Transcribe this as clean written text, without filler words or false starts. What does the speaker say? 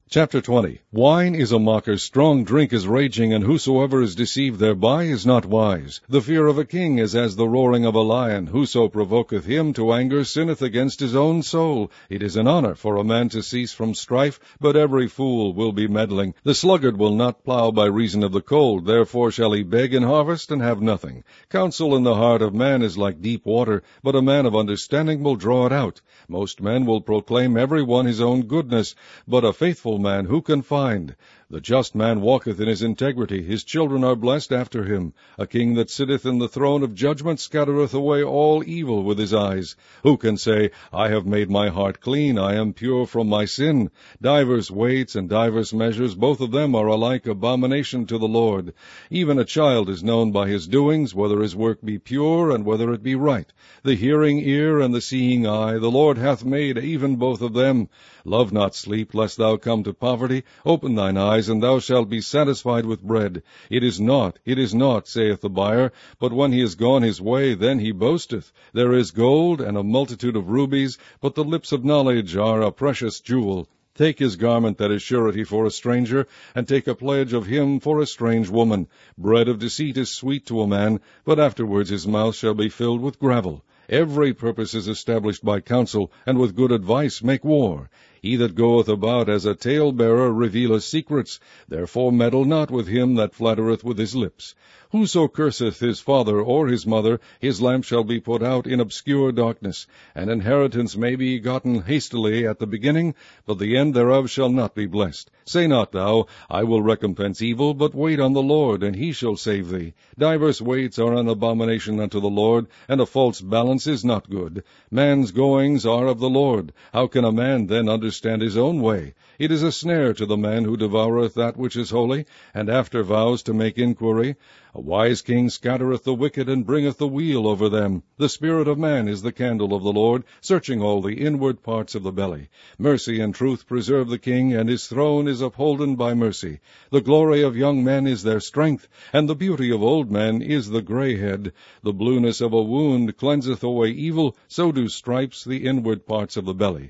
Chapter 20. Wine is a mocker, strong drink is raging, and whosoever is deceived thereby is not wise. The fear of a king is as the roaring of a lion. Whoso provoketh him to anger sinneth against his own soul. It is an honor for a man to cease from strife, but every fool will be meddling. The sluggard will not plow by reason of the cold, therefore shall he beg in harvest and have nothing. Counsel in the heart of man is like deep water, but a man of understanding will draw it out. Most men will proclaim every one his own goodness, but a faithful man who can find? The just man walketh in his integrity, his children are blessed after him. A king that sitteth in the throne of judgment scattereth away all evil with his eyes. Who can say, I have made my heart clean, I am pure from my sin? Divers weights and divers measures, both of them are alike abomination to the Lord. Even a child is known by his doings, whether his work be pure, and whether it be right. The hearing ear and the seeing eye, the Lord hath made even both of them. Love not sleep, lest thou come to poverty. Open thine eyes, and thou shalt be satisfied with bread. It is naught, saith the buyer, but when he is gone his way, then he boasteth. There is gold and a multitude of rubies, but the lips of knowledge are a precious jewel. Take his garment that is surety for a stranger, and take a pledge of him for a strange woman. Bread of deceit is sweet to a man, but afterwards his mouth shall be filled with gravel. Every purpose is established by counsel, and with good advice make war. He that goeth about as a talebearer revealeth secrets. Therefore meddle not with him that flattereth with his lips. Whoso curseth his father or his mother, his lamp shall be put out in obscure darkness. An inheritance may be gotten hastily at the beginning, but the end thereof shall not be blessed. Say not thou, I will recompense evil, but wait on the Lord, and he shall save thee. Divers weights are an abomination unto the Lord, and a false balance is not good. Man's goings are of the Lord. How can a man then understand his own way? It is a snare to the man who devoureth that which is holy, and after vows to make inquiry. A wise king scattereth the wicked, and bringeth the weal over them. The spirit of man is the candle of the Lord, searching all the inward parts of the belly. Mercy and truth preserve the king, and his throne is upholden by mercy. The glory of young men is their strength, and the beauty of old men is the grey head. The blueness of a wound cleanseth away evil, so do stripes the inward parts of the belly.